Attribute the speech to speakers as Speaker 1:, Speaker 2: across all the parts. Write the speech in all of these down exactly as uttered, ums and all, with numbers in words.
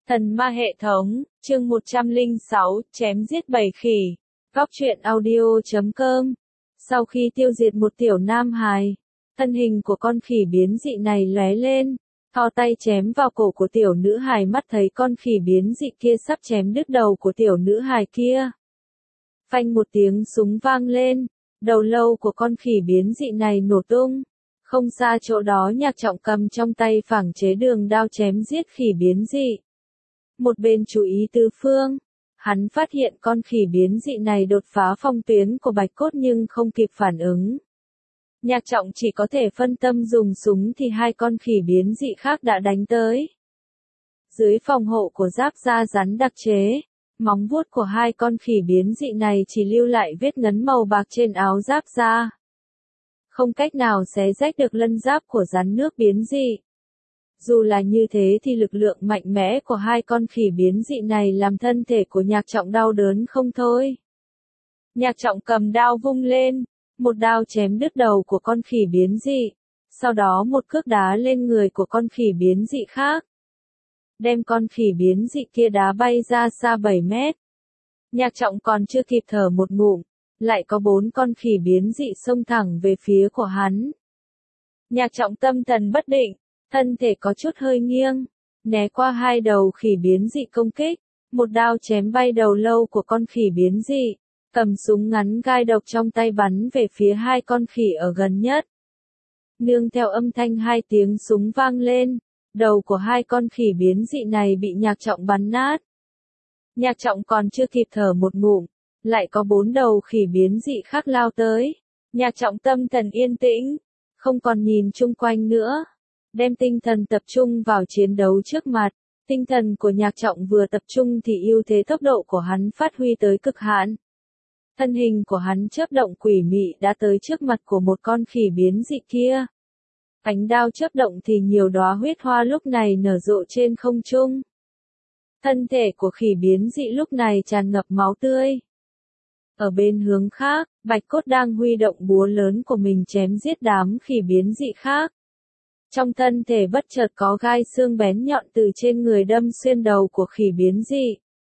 Speaker 1: Thần ma hệ thống, chương một trăm lẻ sáu, chém giết bầy khỉ. Góc truyện audio chấm com. Sau khi tiêu diệt một tiểu nam hài, thân hình của con khỉ biến dị này lóe lên, thò tay chém vào cổ của tiểu nữ hài, mắt thấy con khỉ biến dị kia sắp chém đứt đầu của tiểu nữ hài kia. Phanh một tiếng súng vang lên, đầu lâu của con khỉ biến dị này nổ tung. Không xa chỗ đó Nhạc Trọng cầm trong tay phảng chế đường đao chém giết khỉ biến dị. Một bên chú ý tứ phương, hắn phát hiện con khỉ biến dị này đột phá phong tuyến của Bạch Cốt nhưng không kịp phản ứng. Nhạc Trọng chỉ có thể phân tâm dùng súng thì hai con khỉ biến dị khác đã đánh tới. Dưới phòng hộ của giáp da rắn đặc chế, móng vuốt của hai con khỉ biến dị này chỉ lưu lại vết ngấn màu bạc trên áo giáp da. Không cách nào xé rách được lân giáp của rắn nước biến dị. Dù là như thế thì lực lượng mạnh mẽ của hai con khỉ biến dị này làm thân thể của Nhạc Trọng đau đớn không thôi. Nhạc Trọng cầm đao vung lên, một đao chém đứt đầu của con khỉ biến dị, sau đó một cước đá lên người của con khỉ biến dị khác. Đem con khỉ biến dị kia đá bay ra xa bảy mét. Nhạc Trọng còn chưa kịp thở một ngụm, lại có bốn con khỉ biến dị xông thẳng về phía của hắn. Nhạc Trọng tâm thần bất định, thân thể có chút hơi nghiêng, né qua hai đầu khỉ biến dị công kích, một đao chém bay đầu lâu của con khỉ biến dị, cầm súng ngắn gai độc trong tay bắn về phía hai con khỉ ở gần nhất. Nương theo âm thanh hai tiếng súng vang lên, đầu của hai con khỉ biến dị này bị Nhạc Trọng bắn nát. Nhạc Trọng còn chưa kịp thở một ngụm, lại có bốn đầu khỉ biến dị khác lao tới. Nhạc Trọng tâm thần yên tĩnh, không còn nhìn chung quanh nữa, đem tinh thần tập trung vào chiến đấu trước mặt. Tinh thần của Nhạc Trọng vừa tập trung thì ưu thế tốc độ của hắn phát huy tới cực hạn. Thân hình của hắn chớp động quỷ mị đã tới trước mặt của một con khỉ biến dị kia. Ánh đao chớp động thì nhiều đóa huyết hoa lúc này nở rộ trên không trung. Thân thể của khỉ biến dị lúc này tràn ngập máu tươi. Ở bên hướng khác, Bạch Cốt đang huy động búa lớn của mình chém giết đám khỉ biến dị khác. Trong thân thể bất chợt có gai xương bén nhọn từ trên người đâm xuyên đầu của khỉ biến dị.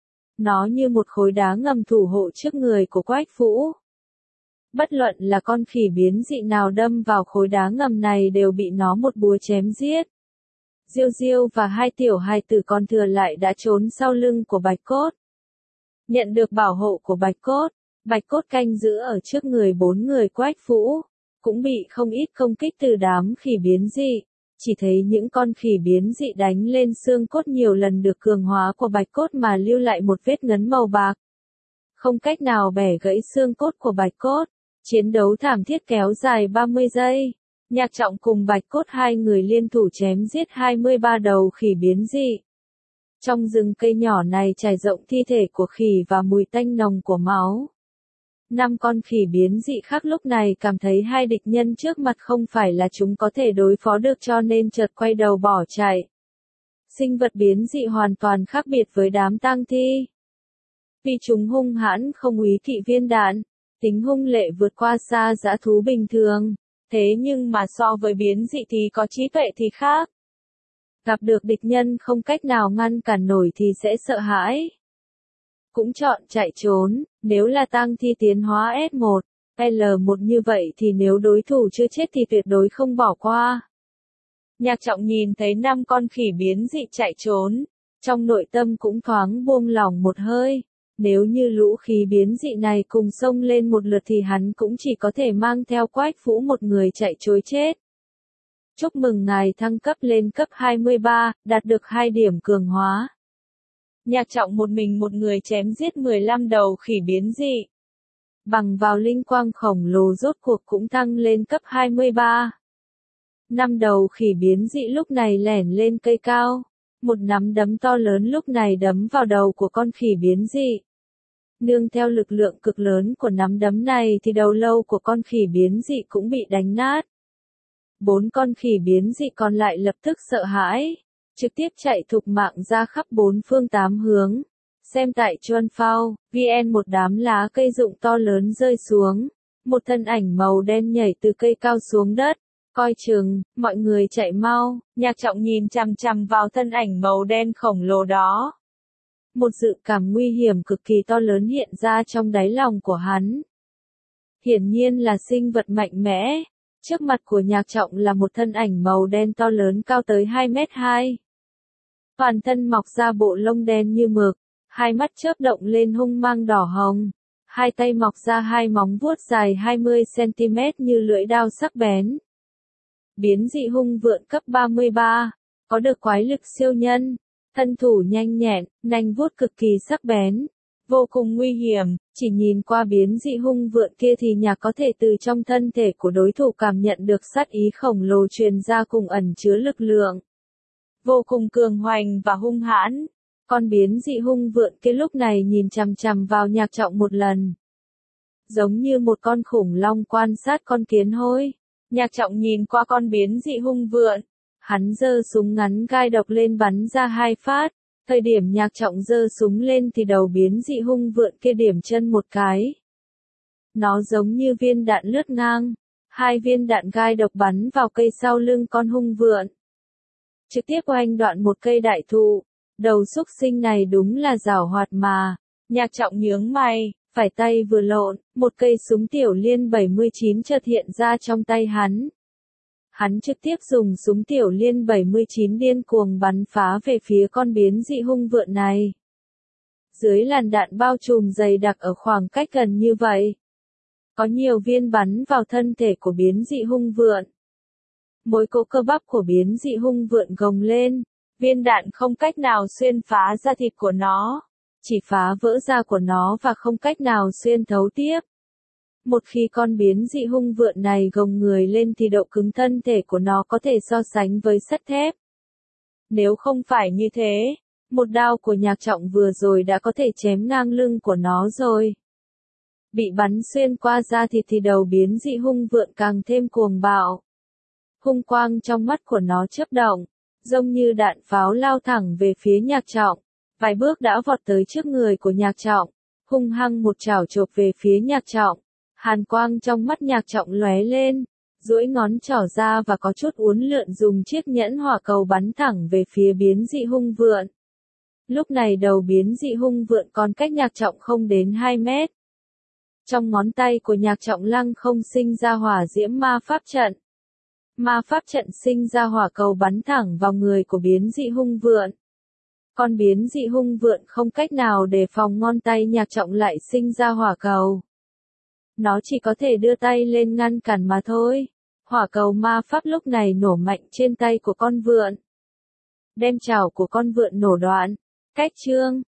Speaker 1: Nó như một khối đá ngầm thủ hộ trước người của Quách Vũ. Bất luận là con khỉ biến dị nào đâm vào khối đá ngầm này đều bị nó một búa chém giết. Diêu Diêu và hai tiểu hài tử còn thừa lại đã trốn sau lưng của Bạch Cốt. Nhận được bảo hộ của Bạch Cốt, Bạch Cốt canh giữ ở trước người bốn người Quách Vũ, cũng bị không ít công kích từ đám khỉ biến dị. Chỉ thấy những con khỉ biến dị đánh lên xương cốt nhiều lần được cường hóa của Bạch Cốt mà lưu lại một vết ngấn màu bạc. Không cách nào bẻ gãy xương cốt của Bạch Cốt. Chiến đấu thảm thiết kéo dài ba mươi giây. Nhạc Trọng cùng Bạch Cốt hai người liên thủ chém giết hai mươi ba đầu khỉ biến dị. Trong rừng cây nhỏ này trải rộng thi thể của khỉ và mùi tanh nồng của máu. Năm con khỉ biến dị khác lúc này cảm thấy hai địch nhân trước mặt không phải là chúng có thể đối phó được cho nên chợt quay đầu bỏ chạy. Sinh vật biến dị hoàn toàn khác biệt với đám tang thi. Vì chúng hung hãn không úy kỵ viên đạn, tính hung lệ vượt qua xa dã thú bình thường, thế nhưng mà so với biến dị thì có trí tuệ thì khác. Gặp được địch nhân không cách nào ngăn cản nổi thì sẽ sợ hãi. Cũng chọn chạy trốn, nếu là tang thi tiến hóa S một, L một như vậy thì nếu đối thủ chưa chết thì tuyệt đối không bỏ qua. Nhạc Trọng nhìn thấy năm con khỉ biến dị chạy trốn, trong nội tâm cũng thoáng buông lòng một hơi. Nếu như lũ khỉ biến dị này cùng xông lên một lượt thì hắn cũng chỉ có thể mang theo Quách Vũ một người chạy trối chết. Chúc mừng ngài thăng cấp lên cấp hai mươi ba, đạt được hai điểm cường hóa. Nhạc Trọng một mình một người chém giết mười lăm đầu khỉ biến dị. Bằng vào linh quang khổng lồ rốt cuộc cũng tăng lên cấp hai mươi ba. Năm đầu khỉ biến dị lúc này lẻn lên cây cao. Một nắm đấm to lớn lúc này đấm vào đầu của con khỉ biến dị. Nương theo lực lượng cực lớn của nắm đấm này thì đầu lâu của con khỉ biến dị cũng bị đánh nát. Bốn con khỉ biến dị còn lại lập tức sợ hãi, trực tiếp chạy thục mạng ra khắp bốn phương tám hướng. Xem tại Chuan Phao, vn một đám lá cây rụng to lớn rơi xuống, một thân ảnh màu đen nhảy từ cây cao xuống đất, Coi chừng, mọi người chạy mau, Nhạc Trọng nhìn chằm chằm vào thân ảnh màu đen khổng lồ đó. Một dự cảm nguy hiểm cực kỳ to lớn hiện ra trong đáy lòng của hắn. Hiển nhiên là sinh vật mạnh mẽ. Trước mặt của Nhạc Trọng là một thân ảnh màu đen to lớn cao tới hai mét hai. Toàn thân mọc ra bộ lông đen như mực, hai mắt chớp động lên hung mang đỏ hồng. Hai tay mọc ra hai móng vuốt dài hai mươi xăng ti mét như lưỡi dao sắc bén. Biến dị hung vượn cấp ba mươi ba, có được quái lực siêu nhân, thân thủ nhanh nhẹn, nanh vuốt cực kỳ sắc bén, vô cùng nguy hiểm. Chỉ nhìn qua biến dị hung vượn kia thì Nhạc có thể từ trong thân thể của đối thủ cảm nhận được sát ý khổng lồ truyền ra cùng ẩn chứa lực lượng vô cùng cường hoành và hung hãn. Con biến dị hung vượn kia lúc này nhìn chằm chằm vào Nhạc Trọng một lần, giống như một con khủng long quan sát con kiến hôi. Nhạc Trọng nhìn qua con biến dị hung vượn, hắn giơ súng ngắn gai độc lên bắn ra hai phát. Thời điểm Nhạc Trọng giơ súng lên thì đầu biến dị hung vượn kia điểm chân một cái. Nó giống như viên đạn lướt ngang, hai viên đạn gai độc bắn vào cây sau lưng con hung vượn, trực tiếp oanh đoạn một cây đại thụ. Đầu xúc sinh này đúng là giảo hoạt mà. Nhạc Trọng nhướng mày, phải tay vừa lộn, một cây súng tiểu liên bảy mươi chín chợt hiện ra trong tay hắn. Hắn trực tiếp dùng súng tiểu liên bảy mươi chín điên cuồng bắn phá về phía con biến dị hung vượn này. Dưới làn đạn bao trùm dày đặc ở khoảng cách gần như vậy, có nhiều viên bắn vào thân thể của biến dị hung vượn. Mỗi cỗ cơ bắp của biến dị hung vượn gồng lên, viên đạn không cách nào xuyên phá da thịt của nó, chỉ phá vỡ da của nó và không cách nào xuyên thấu tiếp. Một khi con biến dị hung vượn này gồng người lên thì độ cứng thân thể của nó có thể so sánh với sắt thép. Nếu không phải như thế, một đao của Nhạc Trọng vừa rồi đã có thể chém ngang lưng của nó rồi. Bị bắn xuyên qua da thịt thì đầu biến dị hung vượn càng thêm cuồng bạo. Hung quang trong mắt của nó chớp động, giống như đạn pháo lao thẳng về phía Nhạc Trọng. Vài bước đã vọt tới trước người của Nhạc Trọng, hung hăng một chảo chộp về phía Nhạc Trọng. Hàn quang trong mắt Nhạc Trọng lóe lên, duỗi ngón trỏ ra và có chút uốn lượn dùng chiếc nhẫn hỏa cầu bắn thẳng về phía biến dị hung vượn. Lúc này đầu biến dị hung vượn còn cách Nhạc Trọng không đến hai mét. Trong ngón tay của Nhạc Trọng lăng không sinh ra hỏa diễm ma pháp trận. Ma pháp trận sinh ra hỏa cầu bắn thẳng vào người của biến dị hung vượn. Con biến dị hung vượn không cách nào đề phòng ngón tay Nhạc Trọng lại sinh ra hỏa cầu. Nó chỉ có thể đưa tay lên ngăn cản mà thôi. Hỏa cầu ma pháp lúc này nổ mạnh trên tay của con vượn, đem chảo của con vượn nổ đoạn. Cách chương